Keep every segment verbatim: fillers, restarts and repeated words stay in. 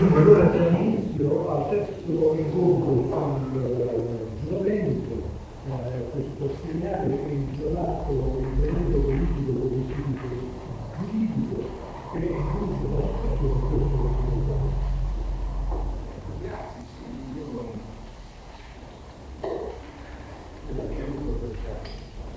Allora dall'inizio al testo incontro sul giuramento, eh, questo segnale è intitolato il venuto politico come spirito giuridico e incluso l'aspetto di questo documento. Grazie, sì, io l'ho chiamato perché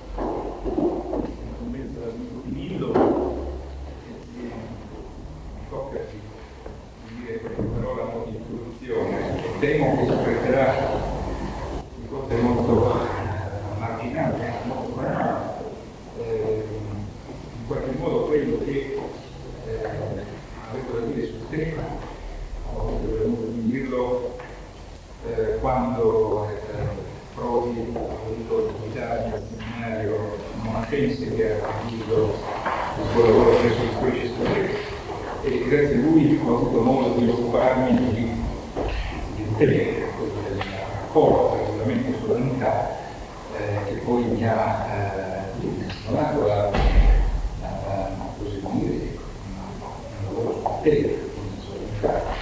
in mezzo all'amico Pillo mi tocca dire qualche parola di introduzione. Temo che si tratterà di cose molto marginali, molto banali. Eh, in qualche modo quello che eh, avevo da dire sul tema ho dovuto dirlo eh, quando eh, Prodi ha voluto invitare al seminario monacense che ha finito il suo lavoro presso il codice storico, e grazie a lui ho avuto modo di occuparmi di, di un tema, quello del rapporto, regolamento sull'unità, eh, che poi mi ha eh, stimolato a, a, a proseguire un lavoro sul tema, sull'unità.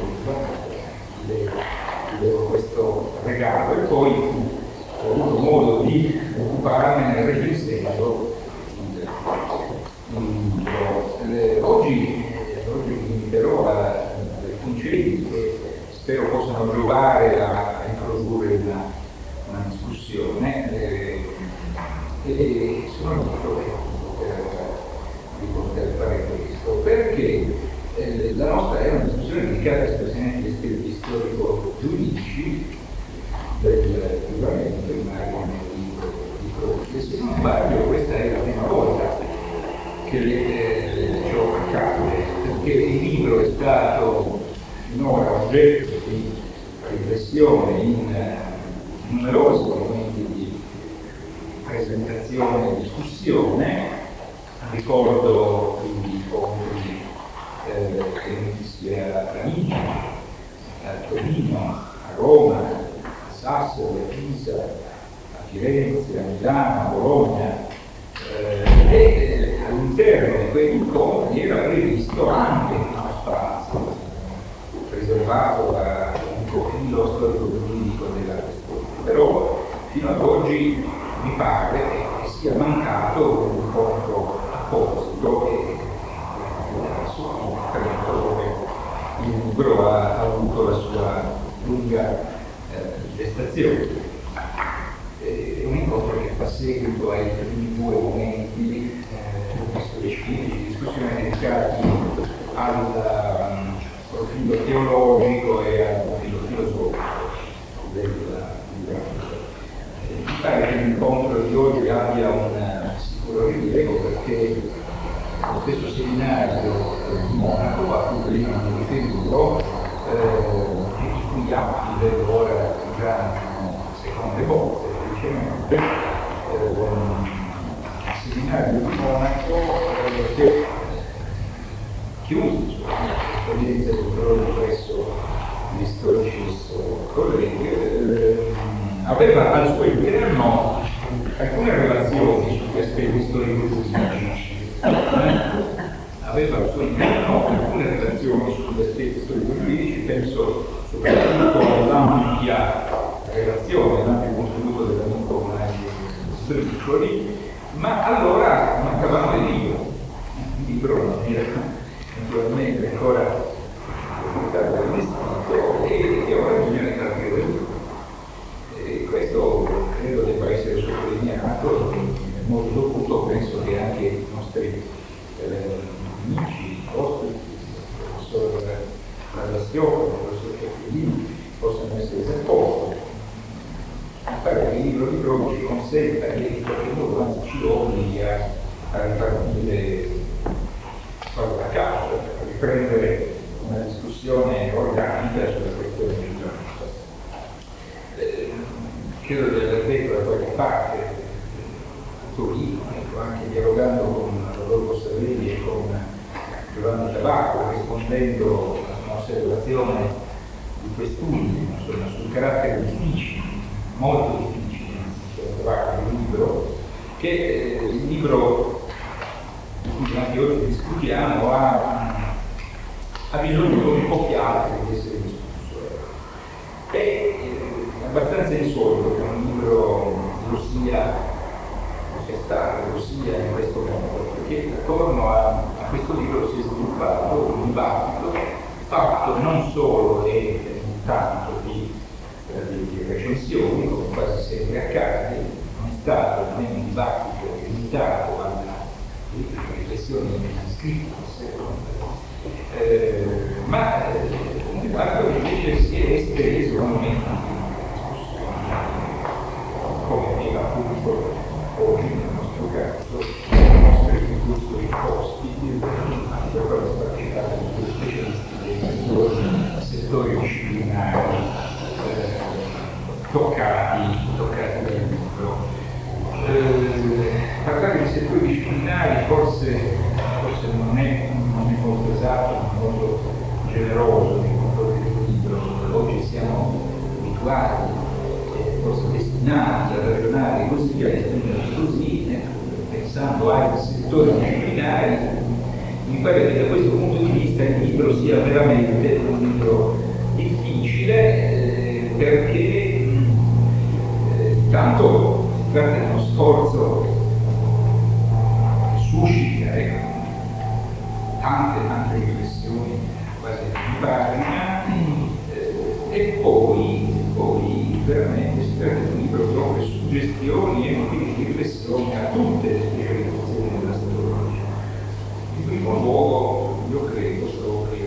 Vedevo questo regalo e poi ho avuto modo di occuparmi nel registro. Oggi, oggi mi limiterò a alcuni concetti che spero possano giovare a introdurre una, una discussione eh, e sono lieto di poter fare questo perché Eh, la nostra è una discussione dedicata espressamente agli aspetti storico-giuridici del giuramento primario nel libro di Prodi. E se non sbaglio questa è la prima volta che eh, ciò accade, perché il libro è stato finora oggetto di riflessione in eh, numerosi momenti di presentazione e discussione. Ricordo gli incontri che sia a Parigi, a Torino, a Roma, a Sassari, a Pisa, a Firenze, a Milano, a Bologna, eh, e all'interno di quegli incontri era previsto anche uno spazio riservato a un profilo storico-giuridico della questione. Però fino ad oggi mi pare che sia mancato un incontro apposito e dove il libro ha, ha avuto la sua lunga eh, gestazione. È un incontro che fa seguito ai primi due momenti eh, storici di discussione dedicati al um, profilo teologico e al profilo filosofico del libro. Mi pare che l'incontro di oggi abbia un sicuro rilievo perché lo stesso seminario di Monaco, a cui prima mi riferivo, eh, di cui atti vedo ora già seconde volte, felicemente, eh, il seminario di Monaco eh, che chiuso l'esperienza di Prodi presso gli storici colleghi, eh, aveva al suo interno alcune relazioni sugli aspetti storico-giuridici. Aveva al suo interno alcune relazioni sugli aspetti storico-giuridici, penso soprattutto all'ampia relazione, all'ampio contributo dell'amico Mario Stricoli, ma allora mancavano il libro. Il libro non era naturalmente ancora allestito e, e ora bisogna partire del libro. E questo credo debba essere sottolineato in modo dovuto. Penso che anche i nostri eh, amici, vostri, il professor Trallastiotto, il professor Cecchini, possano essere esposti. Mi pare che il libro di Prodi ci consenta e in qualche modo anzi ci obblighi a, a ripartire da capo, a riprendere una discussione organica sulla questione del giornalismo. Eh, credo di aver detto da qualche parte Torino, ecco, anche dialogando con Rodolfo Savelli e con Giovanni Tabacco, rispondendo a un'osservazione di quest'ultimo, insomma, sul carattere difficile, molto difficile, di Tabacco del libro, che eh, il libro di cui anche oggi discutiamo ha ha bisogno come pochi altri di essere discusso. È eh, abbastanza insolito che un libro lo sia, sia stato, lo sia in questo modo, perché attorno a, a questo libro si è sviluppato un dibattito fatto non solo e tanto di, di, di recensioni, come quasi sempre accade, non è stato nemmeno un dibattito limitato alla riflessione scritta, eh, ma eh, un dibattito che invece si è esteso a momenti di discussione, come aveva appunto oggi nel nostro caso, i nostri discorsi imposti, anche per quello che partecipare di due specialisti dei settori disciplinari eh, toccati, toccati dal libro. Eh, parlare di settori disciplinari forse, forse non, è, non è molto esatto, non è molto generoso nei confronti del libro. Oggi siamo abituati, eh, forse destinati a ragionare così, a esprimerci così, eh, pensando ai settori disciplinari. Mi pare che da questo punto di vista il libro sia veramente un libro difficile eh, perché mh, eh, tanto si tratta di uno sforzo che suscita ecco, tante tante riflessioni quasi in pagina eh, e poi, poi veramente si tratta di un libro che offre suggestioni e motivi di riflessione a tutte le specializzazioni della storia. In primo luogo, io credo solo che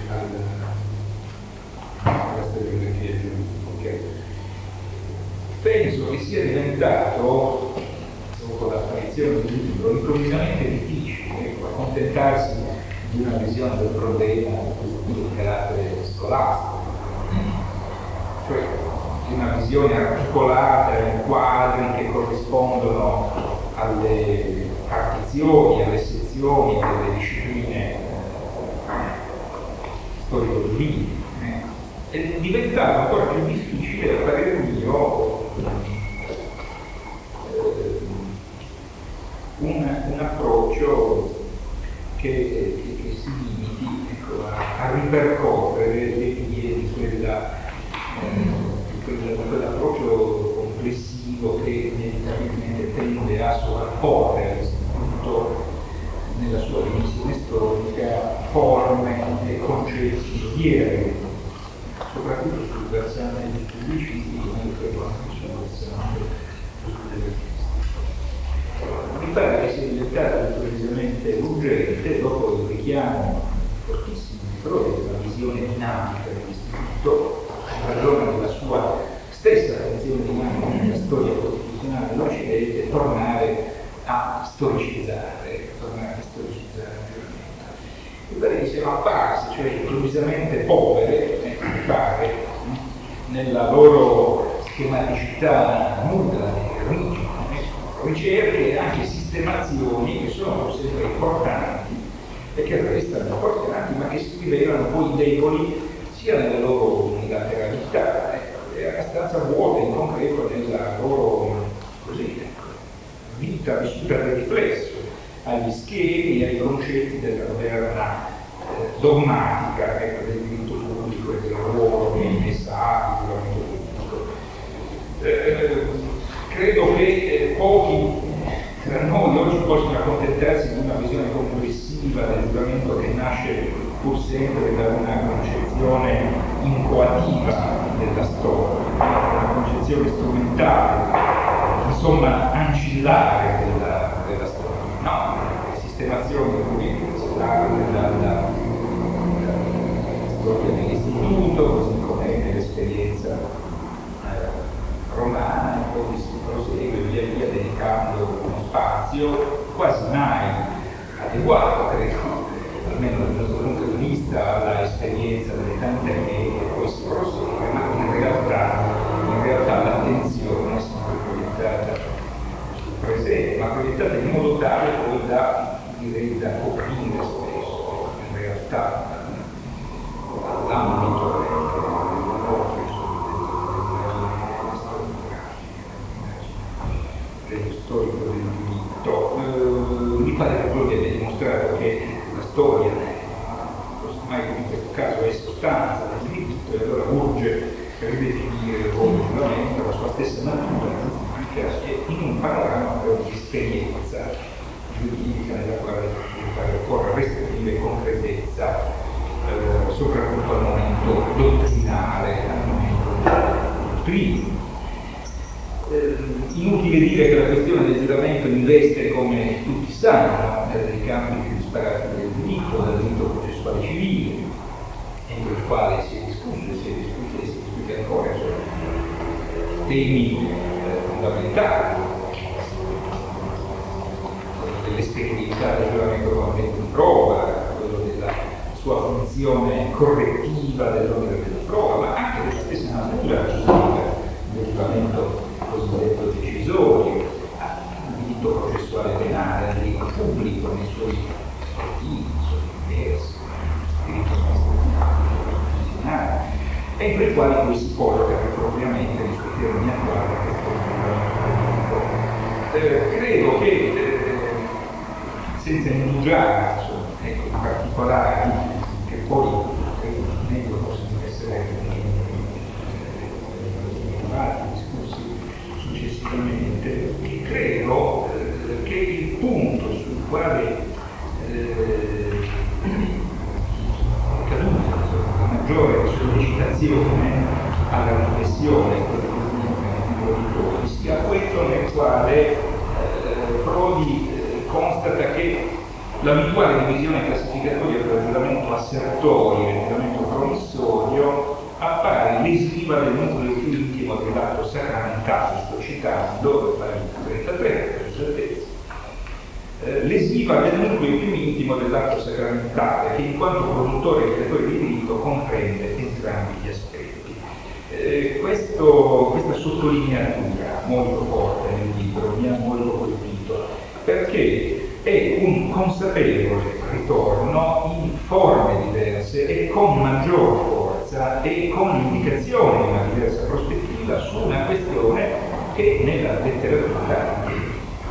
alla stagione che è giuridica. Penso che sia diventato, dopo l'apparizione del libro, improvvisamente difficile ecco, accontentarsi di una visione del problema di carattere scolastico, cioè di una visione articolata in quadri che corrispondono alle partizioni, alle sezioni delle discipline storico-giuridiche. È diventato ancora più difficile, a parere mio, un, un approccio che, che, che si limiti ecco, a, a ripercorrere le vie di, quella, eh, di, quella, di quell'approccio complessivo che inevitabilmente tende a sovrapporre all'istituto nella sua dimensione storica forme e concetti veri, soprattutto sul versante degli studi scientifici, ma io credo anche sul versante degli studi artistici. Mi pare che sia diventato improvvisamente urgente, dopo il richiamo fortissimo di Freud della visione dinamica dell'istituto, in ragione della sua stessa funzione dinamica nella storia costituzionale dell'Occidente, tornare a storicizzare, tornare a storicizzare mi pare che siano apparse, cioè improvvisamente povere, eh, mi pare, nella loro schematicità nuda e rigida, ricerche e anche sistemazioni che sono sempre importanti e che restano importanti, ma che si rivelano poi deboli sia nella loro unilateralità e abbastanza vuote in concreto nella loro così, vita vissuta per riflesso agli schemi e ai concetti della moderna eh, dogmatica ecco, del diritto pubblico e del lavoro che è messa a pubblico. Eh, credo che eh, pochi tra noi oggi possono accontentarsi di una visione complessiva del giuramento che nasce pur sempre da una concezione incoativa della storia, una concezione strumentale, insomma ancillare della, della storia. No, le sistemazioni politiche si parla dalla storia dell'istituto, così come nell'esperienza eh, romana, e poi si prosegue via via dedicando uno spazio quasi mai adeguato, credo, almeno dal nostro punto di vista, all'esperienza delle tante che poi si prosegue, ma in realtà, in realtà l'attenzione si è proiettata presente, ma proiettata in modo tale poi da, direi, da coprire spesso in realtà l'ambito dello storico del diritto. Eh, mi pare che quello che abbia dimostrato che la storia, ormai come E allora urge ridefinire il ruolo del giuramento, la sua stessa natura giuridica e in un panorama però di esperienza giuridica nella quale occorre restringere concretezza, eh, soprattutto al momento dottrinale, al momento della dottrina. Eh, inutile dire che la questione del giuramento investe, come tutti sanno, dei campi più disparati del diritto, dal diritto processuale civile, entro il quale si è discusso e si è discusso e si discute ancora su temi eh, fondamentali, quello dell'esperienza del giuramento come mezzo di prova, quello della sua funzione correttiva dell'onere della prova, ma anche della stessa natura giuridica del giuramento cosiddetto decisorio, il diritto processuale penale, il diritto pubblico nei suoi motivi, nei suoi diversi, il diritto costituzionale, entro i quali poi si colloca propriamente nei suoi termini attuali la questione del giuramento. Eh, credo che, eh, senza indugiare insomma, ecco, in particolari, che poi credo meglio possono essere discussi successivamente, e credo eh, che il punto sul quale eh, è caduta la maggiore sollecitazione alla riflessione di sia quello nel quale eh, Prodi eh, constata che l'abituale divisione classificatoria tra il giuramento assertorio e il giuramento promissorio appare lesiva del nucleo più intimo dell'atto sacramentale, sto citando la trentatré, per certezza, eh, lesiva del nucleo più intimo dell'atto sacramentale, che in quanto produttore e creatore di diritto comprende entrambi gli aspetti. Eh, questo, questa sottolineatura molto forte nel libro mi ha molto colpito, perché è un consapevole ritorno in forme diverse e con maggior forza e con l'indicazione di una diversa prospettiva su una questione che nella letteratura eh,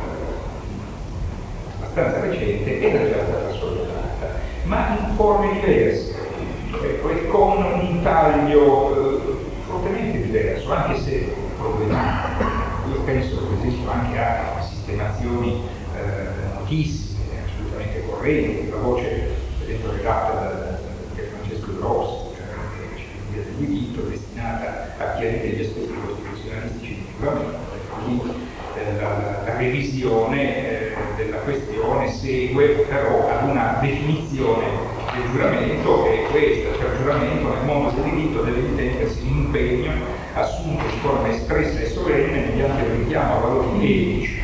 abbastanza recente era già stata sollevata, ma in forme diverse, ecco, e con un taglio eh, fortemente diverso, anche se problematico. Io penso per esempio anche a sistemazioni eh, notissime, assolutamente correnti, la voce per esempio redatta da, da Francesco Grossi, cioè la del diritto, destinata a chiarire gli aspetti costituzionalistici di giuramento, e quindi eh, la, la revisione eh, della questione segue però ad una definizione del giuramento che è questa, cioè il giuramento nel mondo del diritto deve intendersi un impegno assunto in forma espressa e solenne mediante il richiamo a valori etici,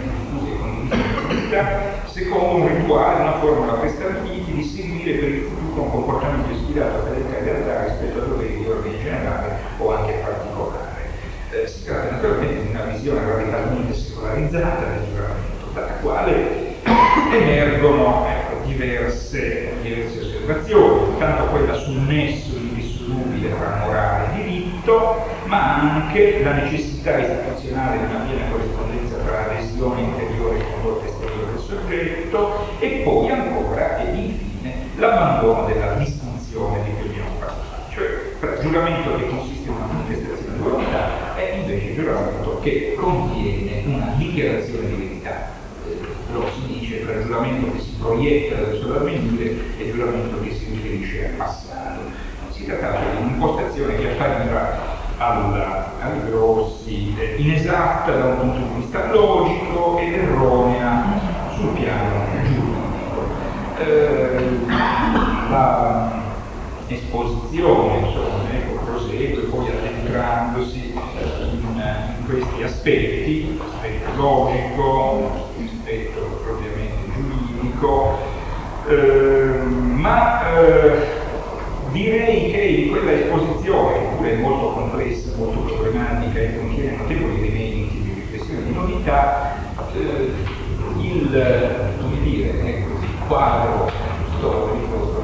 secondo un rituale, una formula prestabiliti di seguire per il futuro un comportamento ispirato a qualità e realtà rispetto a doveri di ordine generale o anche particolare. Eh, si tratta naturalmente di una visione radicalmente secolarizzata del giuramento, dalla quale emergono ecco, diverse, diverse osservazioni, tanto quella sul nesso indissolubile tra morale e diritto, ma anche la necessità istituzionale di una piena corrispondenza tra adesione interiore e condotta esteriore del soggetto, e poi ancora e infine l'abbandono della distinzione di cui abbiamo parlato, cioè tra giuramento che consiste in una manifestazione di volontà e invece giuramento che contiene una dichiarazione di verità. Lo si dice tra giuramento che si proietta verso l'avvenire e giuramento che si riferisce al passato. Si tratta di un'impostazione che appariva al Grossi inesatta da un punto di vista logico ed erronea sul piano giuridico. Eh, la esposizione insomma, ecco, prosegue poi addentrandosi in, in questi aspetti, l'aspetto logico, l'aspetto propriamente giuridico, eh, ma eh, direi che in quella esposizione, che pure è molto complessa, molto problematica e contiene notevoli elementi di riflessione e di novità, eh, il, come dire, ecco, il quadro storico,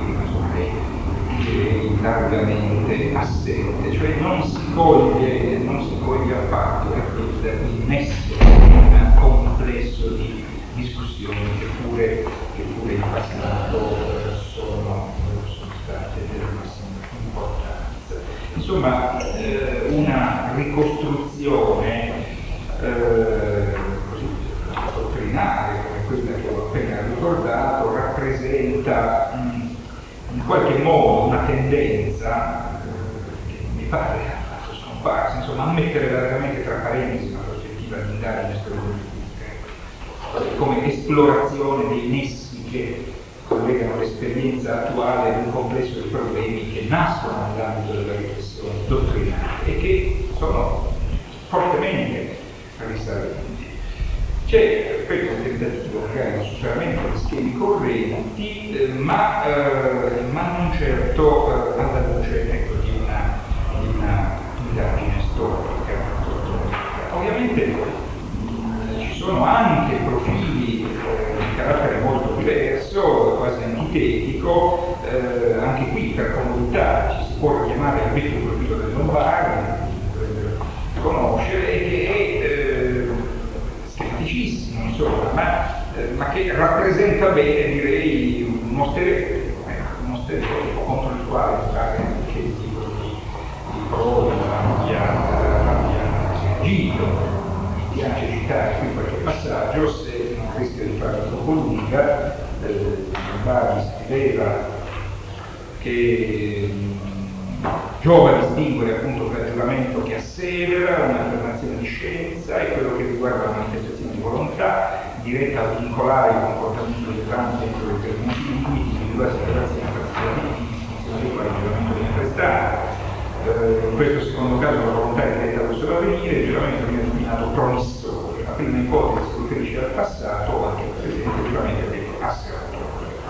direi largamente assente, cioè non si coglie, non si coglie affatto il nesso di un complesso di discussioni che pure, che pure in passato sono, sono state della massima importanza. insomma eh, una ricostruzione eh, così dottrinale come quella che ho appena ricordato rappresenta mh, in qualche modo una tendenza eh, che mi pare ha fatto scomparsa, insomma a mettere veramente tra parentesi una prospettiva di indagine storico-politica come esplorazione dei nessi che collegano l'esperienza attuale ad un complesso di problemi che nascono nell'ambito della riflessione dottrinale e che sono fortemente risalenti. C'è, ripeto, un tentativo magari di superamento di schemi correnti, eh, ma, eh, ma non certo eh, alla luce ecco, di, una, di una indagine storica. Ovviamente mh, ci sono anche profili eh, di carattere molto diverso, quasi antitetico, eh, anche qui per comodità ci si può richiamare al vecchio profilo del Lombardi, eh, conoscere, e che è eh, schematicissimo, insomma, ma, eh, ma che rappresenta bene, direi, uno stereotipo, eh, uno stereotipo contro il quale fare anche il tipo di, di Prodi, abbia, abbia agito. Mi piace citare qui qualche passaggio, se non rischio di fare troppo lunga. eh, Lombardi scriveva che mh, giova a distinguere appunto tra il giuramento che assevera, un'affermazione di scienza, e quello che riguarda la manifestazione di volontà diretta a vincolare il comportamento del tramite entro determinati limiti individuati in relazione a particolari in funzione dei quali il giuramento viene prestato. Eh, in questo secondo caso la volontà è diretta verso l'avvenire, il giuramento viene denominato promissore. La prima ipotesi si riferisce al passato o anche al presente, il giuramento è detto asseratore.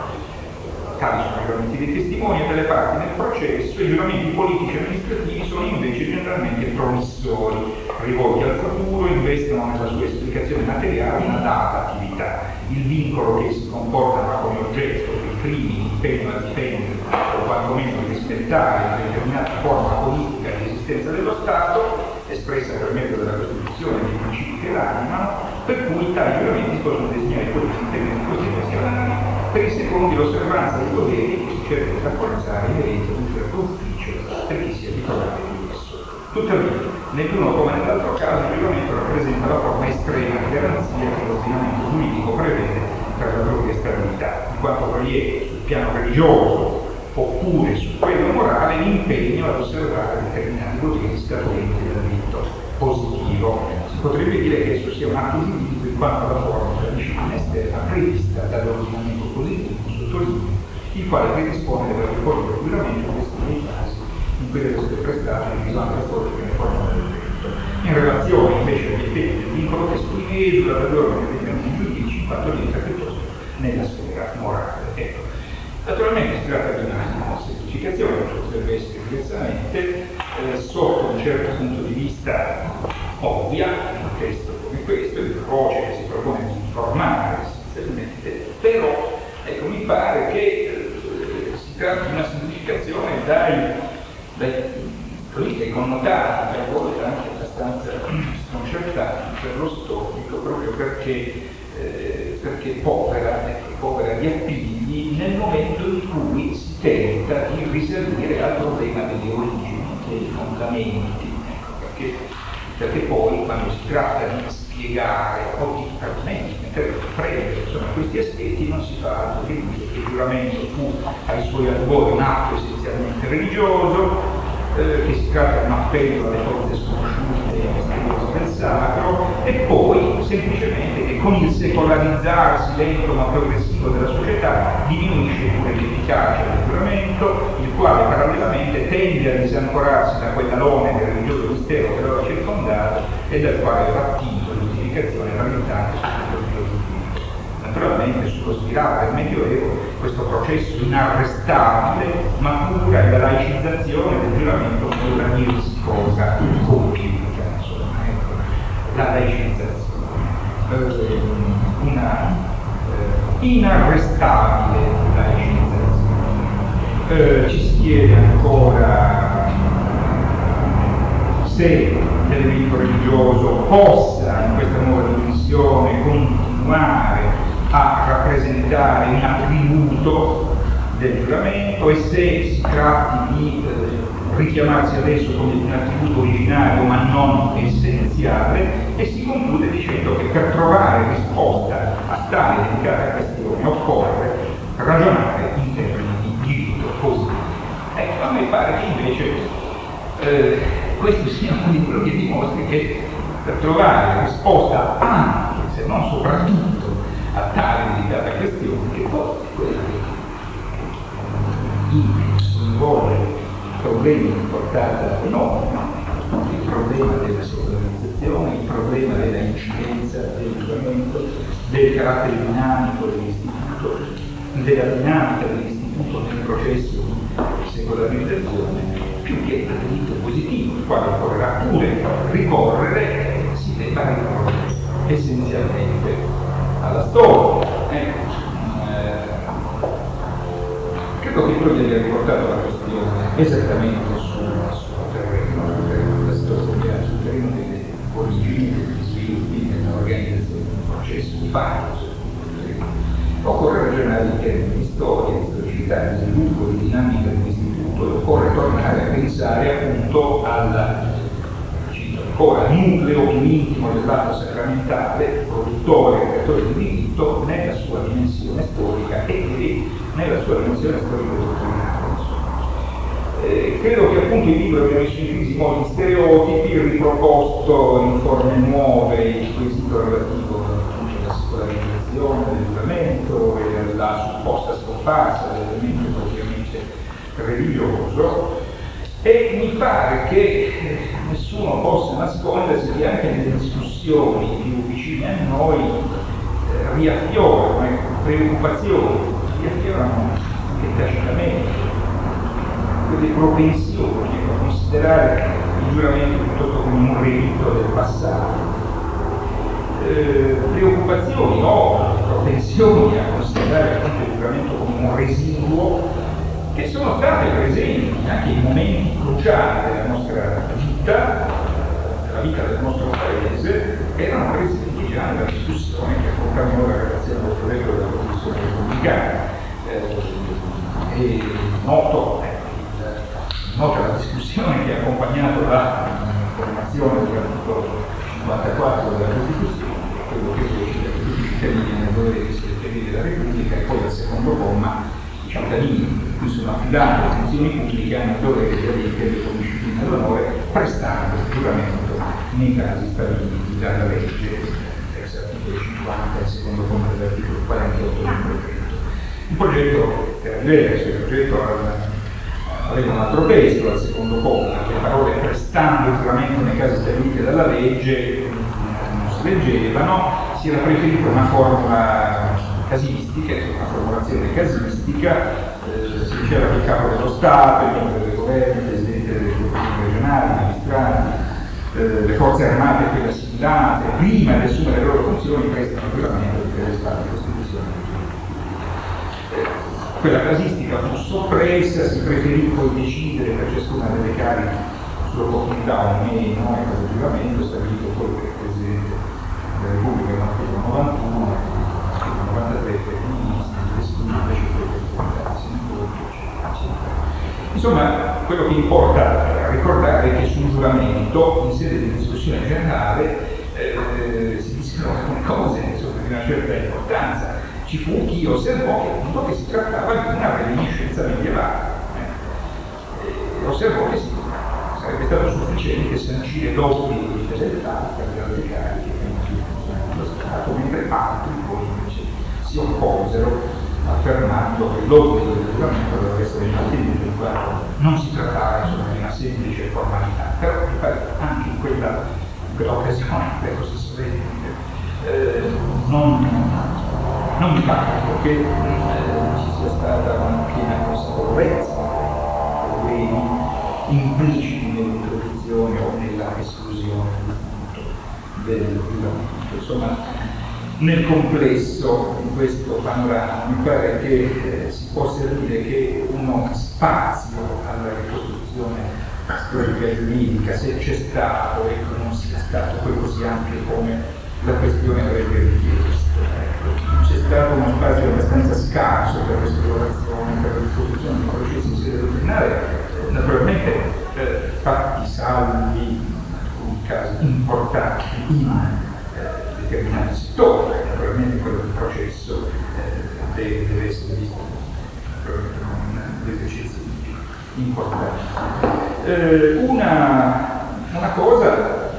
Tali sono i giuramenti dei testimoni e delle parti nel processo. I giuramenti politici e amministrativi sono invece generalmente promissori, rivolti al futuro, investono nella sua esplicazione materiale una data attività. Il vincolo che si comportano come oggetto dei crimini impegnano a difendere o quantomeno a rispettare una determinata forma politica di esistenza dello Stato, espressa per mezzo della Costituzione dei principi che l'animano, per cui tali giuramenti possono designare politici interventi costituzionali, per i secondi l'osservanza dei doveri che si cerca di rafforzare inerenti ad un certo ufficio per chi sia titolare di esso. Tuttavia, nell'uno come nell'altro caso il giuramento rappresenta la forma estrema di garanzia che l'ordinamento giuridico prevede per la propria stabilità, in quanto prevede sul piano religioso oppure su quello morale l'impegno ad osservare determinati doveri scaturenti dal diritto positivo. Si potrebbe dire che esso sia un atto giuridico in quanto la forma della disciplina esterna prevista dall'ordinamento positivo, sottolineo, il quale predispone della ricorso del giuramento in questi casi in cui deve essere prestato in bisogno della forma che ne forma del diritto. In relazione invece agli effetti del vincolo che si esula dall'ordine dei termini giuridici, in quanto rientra piuttosto nella sfera morale. Ecco. Naturalmente si tratta di una semplificazione, che potrebbe essere diversamente, eh, sotto un certo punto di vista ovvia, in un testo come questo, il voce che si propone di informare essenzialmente, però ecco, mi pare che eh, si tratta di una semplificazione dai, dai, così, dai connotati, a volte anche abbastanza sconcertanti per lo storico, proprio perché Eh, perché povera, ecco, povera di appigli nel momento in cui si tenta di risalire al problema delle origini, dei fondamenti, ecco, perché, perché poi quando si tratta di spiegare o di almeno mettere a prendere insomma, questi aspetti non si fa altro che dire che il giuramento fu ai suoi albori un atto essenzialmente religioso, eh, che si tratta di un appello alle forze sconosciute e misteriose del sacro, e poi semplicemente che con il secolarizzarsi lento ma progressivo della società diminuisce pure l'efficacia del giuramento, il quale parallelamente tende a disancorarsi da quell'alone del religioso mistero che lo ha circondato e dal quale aveva attinto l'identificazione rammentante sul profilo giuridico. Naturalmente sullo spirale del Medioevo questo processo inarrestabile matura e la laicizzazione del giuramento non a dirsi cosa compiuta, insomma, ecco, la laicizzazione. Eh, una eh, inarrestabile laicizzazione. Eh, ci si chiede ancora se l'elemento religioso possa in questa nuova dimensione continuare a rappresentare un attributo del giuramento e se si tratti di eh, richiamarsi adesso come un attributo originario ma non essenziale, e si conclude dicendo che per trovare risposta a tale delicata questione occorre ragionare in termini di diritto positivo. Ecco, a me pare che invece eh, questo sia un libro che dimostri che per trovare risposta anche, se non soprattutto, a tale delicata questione, che poi è quella che involve problemi di portata enorme, il problema della sovranizzazione, il problema della incidenza del giuramento, del carattere dinamico dell'istituto, della dinamica dell'istituto nel processo di secolarizzazione, più che del diritto positivo, il quale occorrerà pure ricorrere, si debba ricorrere essenzialmente alla storia. Ecco. Credo che voi abbia riportato la questione esattamente sul suo terreno, sul terreno della storia, sul terreno delle origini, degli sviluppi, dell'organizzazione di un processo di fatto. Occorre ragionare in termini di storia, di storicità, di sviluppo, di dinamica dell'istituto, e occorre tornare a pensare appunto al, cito ancora, nucleo più intimo dell'atto sacramentale, produttore e creatore di diritto, nella sua dimensione storica e nella sua dimensione storico-dottrinale. Eh, credo che appunto il libro abbia messo in crisi molti stereotipi, riproposto in forme nuove il quesito relativo appunto alla secolarizzazione del giuramento e alla supposta scomparsa dell'elemento propriamente religioso, e mi pare che nessuno possa nascondersi che anche nelle discussioni più vicine a noi eh, riaffiorano ecco, preoccupazioni, riaffiorano anche tacitamente quelle propensioni a considerare il giuramento piuttosto come un relitto del passato, eh, preoccupazioni o propensioni a considerare appunto il giuramento come un residuo, che sono state presenti anche in momenti cruciali della nostra vita, della vita del nostro paese, erano presenti già nella discussione che accompagnò la relazione del progetto della Commissione Repubblicana. Eh, è noto, eh, nota la discussione che ha accompagnato la formazione dell'articolo cinquantaquattro della Costituzione, quello che decide che tutti i cittadini hanno il dovere di essere cittadini della Repubblica, e poi dal secondo comma i cittadini cui sono affidate le funzioni pubbliche hanno il dovere di adempiere con disciplina d'onore, prestando il giuramento nei casi stabiliti dalla legge, ex articolo cinquanta, il secondo comma dell'articolo quarantotto del progetto. Il progetto era diverso, il progetto aveva un altro testo al secondo comma, le parole prestando il giuramento nei casi stabiliti dalla legge non si leggevano, si era preferita una formula casistica, una formulazione casistica, eh, si diceva che il capo dello Stato, il membro del governo, il presidente delle corporazioni regionali, i magistrati, eh, le forze armate e quelle assimilate, prima di assumere le loro funzioni, prestano il giuramento di fedeltà alla Costituzione. Eh, quella casistica fu soppressa, si preferì poi decidere per ciascuna delle cariche sull'opportunità o meno del giuramento, stabilito poi per il Presidente della Repubblica nell'articolo novantuno, l'articolo novantatré per i ministri, l'esclusione invece per i deputati, senatori, eccetera. Insomma, quello che importa ricordare è che sul giuramento, in sede di discussione generale, eh, si dissero alcune cose insomma, di una certa importanza. Ci fu chi osservò che, appunto, che si trattava di una reminiscenza medievale. Eh, osservò che si, sarebbe stato sufficiente sancire l'obbligo di fedeltà per le altre cariche dello Stato, mentre altri poi invece si opposero, affermando che l'obbligo del giuramento doveva essere mantenuto, in quanto non si trattava insomma, di una semplice formalità. Però anche in quella, in quell'occasione, credo si solenne dire, eh, non Non mi pare che eh, ci sia stata una piena consapevolezza dei problemi impliciti nell'introduzione o nella esclusione del giuramento. Insomma, nel complesso di questo panorama mi pare che eh, si possa dire che uno spazio alla ricostruzione storica giuridica, se c'è stato e che non sia stato poi così ampio come la questione avrebbe richiesto. C'è stato uno spazio abbastanza scarso per l'esplorazione, per la discussione di processi in sede dottrinale, naturalmente fatti salvi in alcuni casi importanti in eh, determinati settori, perché naturalmente quello del processo eh, deve, deve essere visto naturalmente con delle eccezioni importanti. Eh, una, una cosa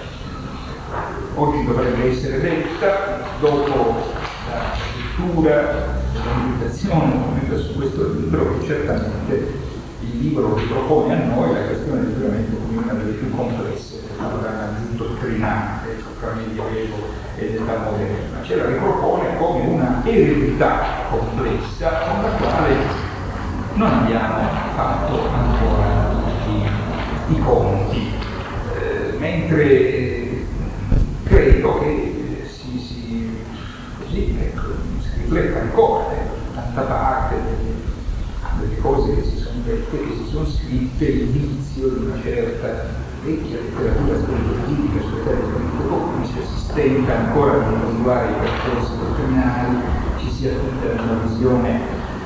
oggi dovrebbe essere detta dopo la lettura della meditazione su questo libro, che certamente il libro che propone a noi la questione del giuramento come una delle più complesse della dottrinale fra medioevo e della moderna, ce la ripropone come una eredità complessa con la quale non abbiamo fatto ancora i, i conti, eh, mentre eh, credo che si, si, così, ecco, si rifletta ancora eh, tanta parte delle, delle cose che si sono dette, che si sono scritte, il vizio di una certa vecchia letteratura storico-politica sul termine politico, si stenta ancora a individuare i percorsi dottrinali, ci sia tutta una visione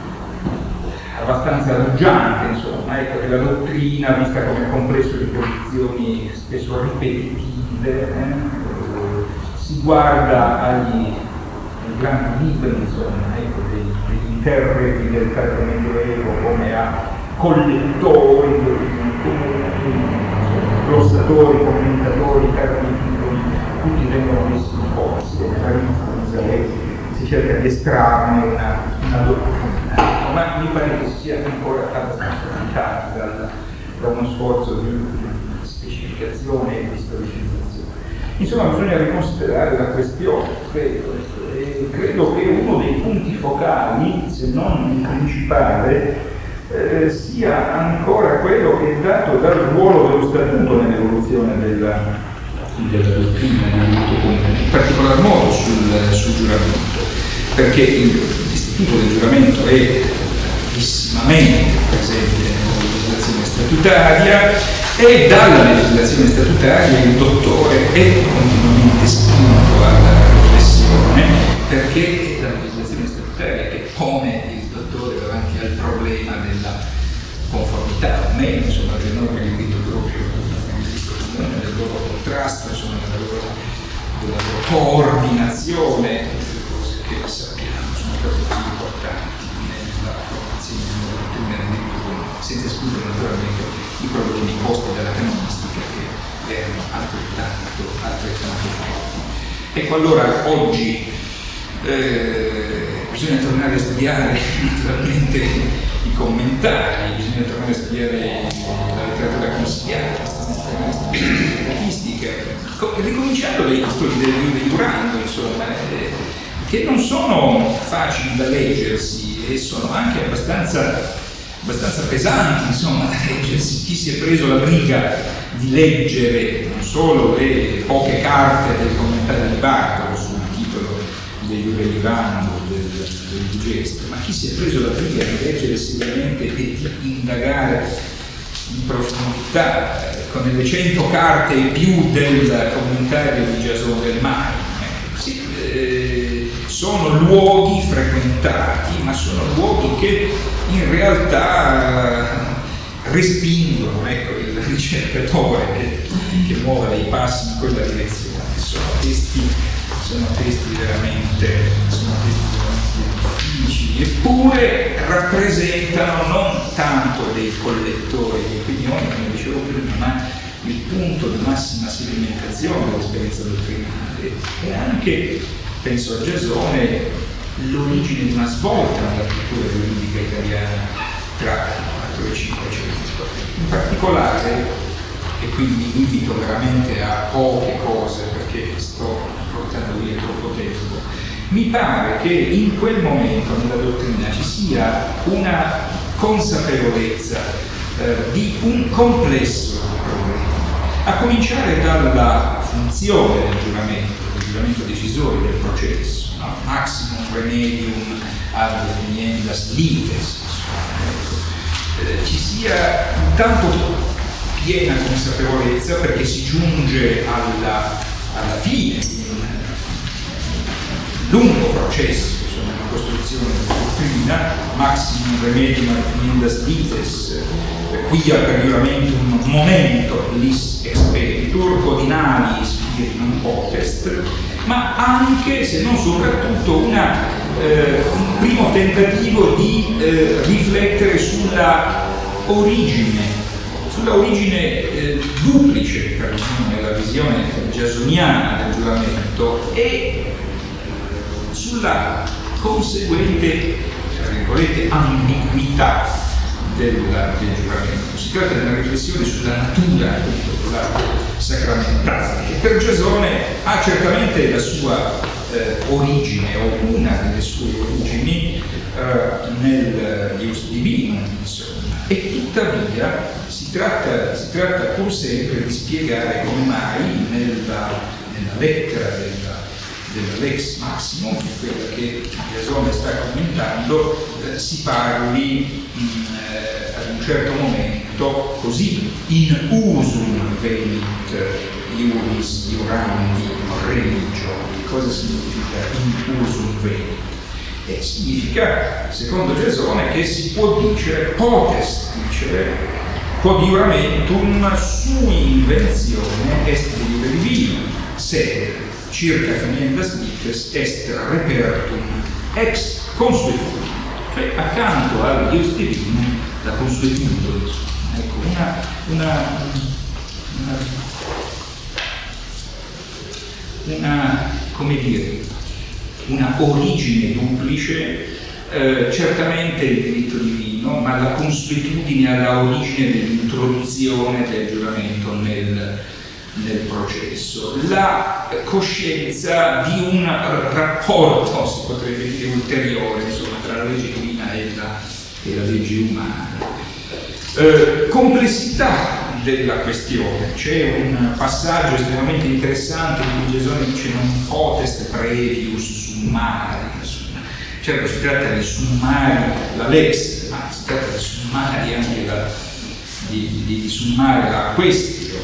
abbastanza ruggiante, insomma, ecco, che la dottrina, vista come complesso di posizioni spesso ripetitive, eh, si guarda agli, ai grandi libri, insomma, ecco, dei, degli interpreti del tardo medioevo come a collettori, come glossatori, commentatori, termini titoli, tutti vengono messi in posti, si cerca di estrarne una, una dottrina, ma mi pare che sia ancora abbastanza limitata da, da uno sforzo di specificazione e di storicizzazione. Insomma, bisogna riconsiderare la questione, credo, e credo che uno dei punti focali, se non il principale, Eh, sia ancora quello che è dato dal ruolo dello statuto nell'evoluzione della, della dottrina, in particolar modo sul, sul giuramento, perché l'istituto del giuramento è vissimamente presente nella legislazione statutaria e dalla legislazione statutaria il dottore è continuamente spinto alla riflessione, perché è la legislazione statutaria che pone il dottore davanti al problema della conformità o meno, insomma, delle norme di diritto proprio del loro contrasto, insomma, della loro, della loro coordinazione, delle cose che sappiamo sono state così importanti nella formazione della dottrina del diritto comune, senza escludere naturalmente i problemi posti dalla canonistica che erano altrettanto, altrettanto forti. Ecco, allora oggi eh, bisogna tornare a studiare naturalmente i commentari, bisogna tornare a studiare la letteratura consigliata, la statistica, ricominciando dai titoli del Jurando, insomma, eh, che non sono facili da leggersi e sono anche abbastanza, abbastanza pesanti, insomma, da leggersi. Chi si è preso la briga di leggere non solo le poche carte del commentario di Bartolo sul titolo del Jurando, del, del Digeste, ma chi si è preso la briga di leggere seriamente e di indagare in profondità eh, con le cento carte e più del commentario di Jason del Mare, eh, sì, eh, sono luoghi frequentati, ma sono luoghi che in realtà eh, respingono, ecco, il ricercatore che, che muove dei passi in quella direzione. Sono testi, sono testi veramente, sono testi veramente difficili, eppure rappresentano non tanto dei collettori di opinioni, come dicevo prima, ma il punto di massima sedimentazione dell'esperienza dottrinale e anche, penso a Giasone, l'origine di una svolta nella cultura giuridica italiana tra quattro e cinquecento. In particolare, e quindi mi invito veramente a poche cose perché sto portando via troppo tempo, mi pare che in quel momento nella dottrina ci sia una consapevolezza eh, di un complesso problema, a cominciare dalla funzione del giuramento, del giuramento decisorio del processo, no? Maximum remedium ad finiendas lites, eh, ci sia intanto piena consapevolezza perché si giunge alla, alla fine di un lungo processo, insomma, una costruzione della dottrina, maximum remedium ad dites, quia per giuramentum momento lis expeditur, codinali spiritum potest, ma anche, se non soprattutto, una, eh, un primo tentativo di eh, riflettere sulla origine sulla origine eh, duplice, per esempio, nella visione jasoniana del giuramento, e sulla conseguente, tra virgolette, ambiguità del, del giuramento. Si tratta di una riflessione sulla natura della sacramentale, che per Giasone ha certamente la sua eh, origine, o una delle sue origini, eh, nel Deus Divinum, insomma. E tuttavia si tratta, si tratta pur sempre di spiegare come mai nella, nella lettera della, della Lex Maximum, quella che Giasone sta commentando, eh, si parli mh, eh, ad un certo momento così: in usum venit iuris iurandi religio. Cosa significa in usum venit? E significa, secondo Giasone, che si può dicere, potest dicere, quod iuramentum sui invenzione est de divino, sed circa finiendas dites est repertum ex consuetudine. Cioè, accanto al Deus Divinum, la consuetudine, ecco, una, una, una, una, come dire, una origine duplice, eh, certamente il diritto divino, ma la consuetudine alla origine dell'introduzione del giuramento nel, nel processo, la coscienza di un rapporto, si potrebbe dire, ulteriore, insomma, tra la legge divina e la, e la legge umana. Eh, complessità della questione. C'è un passaggio estremamente interessante in cui Giasone dice non potest previus summari. Certo, si tratta di summari la lex, ma si tratta di summari anche la, di, di, di summare la questione,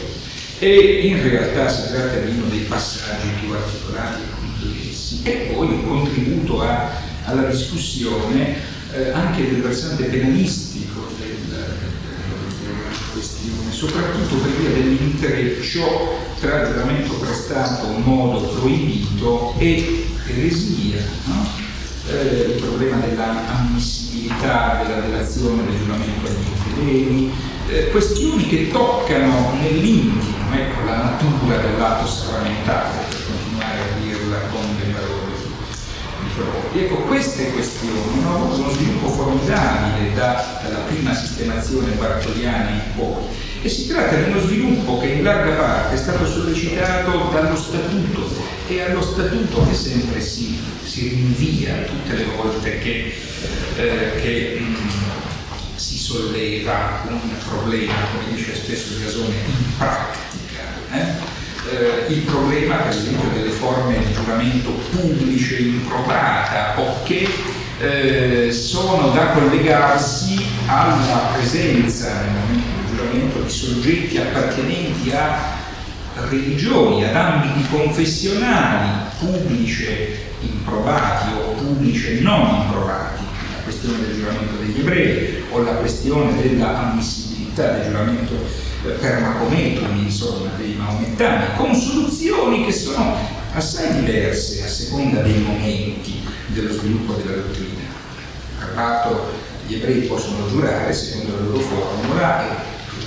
e in realtà si tratta di uno dei passaggi più articolati e complessi. E poi un contributo a, alla discussione eh, anche del versante penalistico del, della questione, soprattutto per via dell'intreccio tra giuramento prestato in modo proibito e eresia, no? Eh, il problema dell'ammissibilità della delazione del giuramento agli infedeli, eh, questioni che toccano nell'intimo, ecco, la natura dell'atto sacramentale, per continuare a dirla con dei valori propri. Ecco, queste questioni hanno avuto uno sviluppo formidabile da, dalla prima sistemazione bartoliana in poi, e si tratta di uno sviluppo che in larga parte è stato sollecitato dallo Statuto, e allo Statuto che sempre si, si rinvia tutte le volte che, eh, che mh, si solleva un problema, come dice spesso Giasone, in pratica. Eh? Eh, il problema, per esempio, delle forme di giuramento pubblice in probata, o che eh, sono da collegarsi alla presenza nel momento del giuramento di soggetti appartenenti a religioni, ad ambiti confessionali, pubblice improbati o pubblice non improbati, la questione del giuramento degli ebrei o la questione della ammissibilità del giuramento per Macometum, insomma, dei maomettani, con soluzioni che sono assai diverse a seconda dei momenti dello sviluppo della dottrina. Parlato, gli ebrei possono giurare secondo la loro formula, e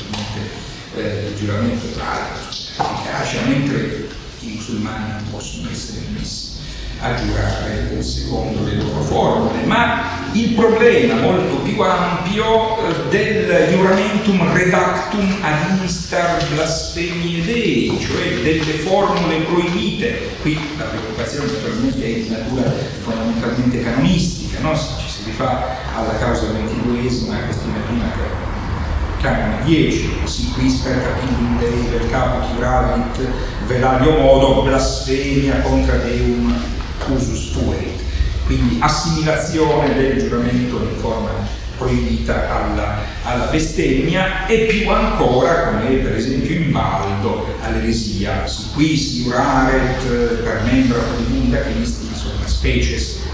eh, il giuramento ha efficacia, mentre i musulmani non possono essere messi a giurare secondo le loro formule. Ma il problema molto più ampio eh, del giuramentum redactum ad instar blasfemie Dei, cioè delle formule proibite. Qui la preoccupazione naturalmente è di natura fondamentalmente canonistica, no? Ci si rifà alla causa ventiduesima, a questione prima che Canone dieci, si quis per capillum Dei per capo chiuravit velalio modo blasfemia contra Deum usus fuerit. Quindi assimilazione del giuramento in forma proibita alla, alla bestemmia, e più ancora, come per esempio in Baldo, all'eresia, si quis iuraret per membra probibunda Christi, insomma, species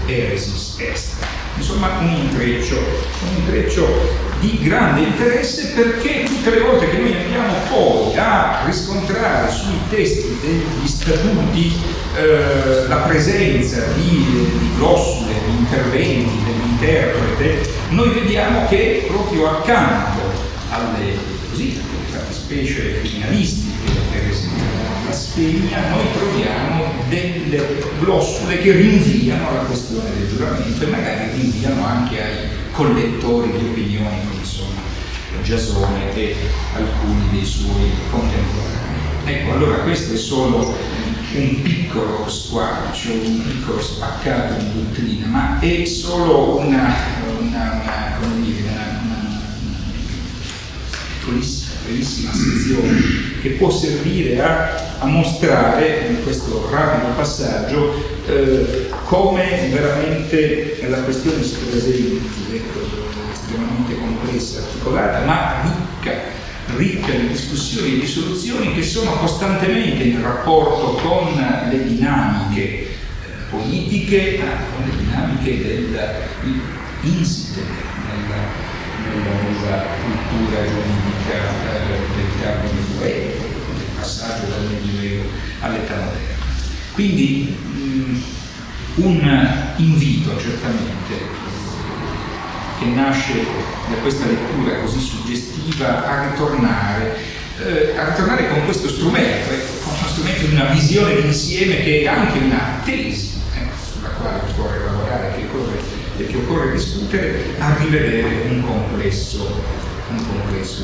eresis est. Insomma, un intreccio, un intreccio di grande interesse, perché tutte le volte che noi andiamo poi a riscontrare sui testi degli statuti eh, la presenza di, di glossule, di interventi dell'interprete, noi vediamo che proprio accanto alle così, fattispecie criminalistiche, per esempio la blasfemia, noi troviamo delle glossule che rinviano alla questione del giuramento e magari rinviano anche ai collettori di opinioni come sono Giasone e alcuni dei suoi contemporanei. Ecco, allora questo è solo un piccolo squarcio, un piccolo spaccato di dottrina, ma è solo una, una, una come dire, una, una, una brevissima sezione che può servire a, a mostrare in questo rapido passaggio eh, come veramente la questione si presenti, ecco, estremamente complessa, articolata, ma ricca, ricca di discussioni e di soluzioni che sono costantemente in rapporto con le dinamiche eh, politiche, ma con le dinamiche del, insite nella, nella, nella cultura giuridica eh, del tardo medioevo, del passaggio dal medioevo all'età moderna. Quindi mh, un invito certamente che nasce da questa lettura così suggestiva a ritornare, eh, a ritornare con questo strumento, ecco, con uno strumento di una visione d'insieme che è anche una tesi eh, sulla quale occorre lavorare che occorre, e che occorre discutere, a rivedere un complesso, un complesso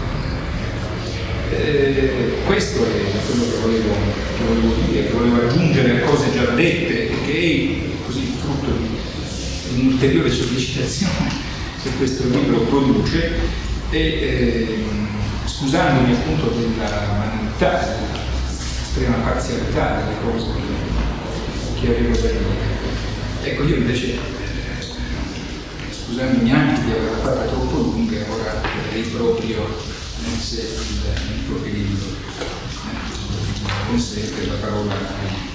eh, questo è quello che volevo, che volevo dire, che volevo aggiungere a cose già dette e che è così frutto di un'ulteriore sollecitazione che questo libro produce e eh, scusandomi appunto della banalità, dell'estrema parzialità delle cose che, che avevo da dire. Ecco, io invece eh, scusandomi anche di averla fatta troppo lunga, ora direi proprio nel sé il, il proprio libro eh, consente la parola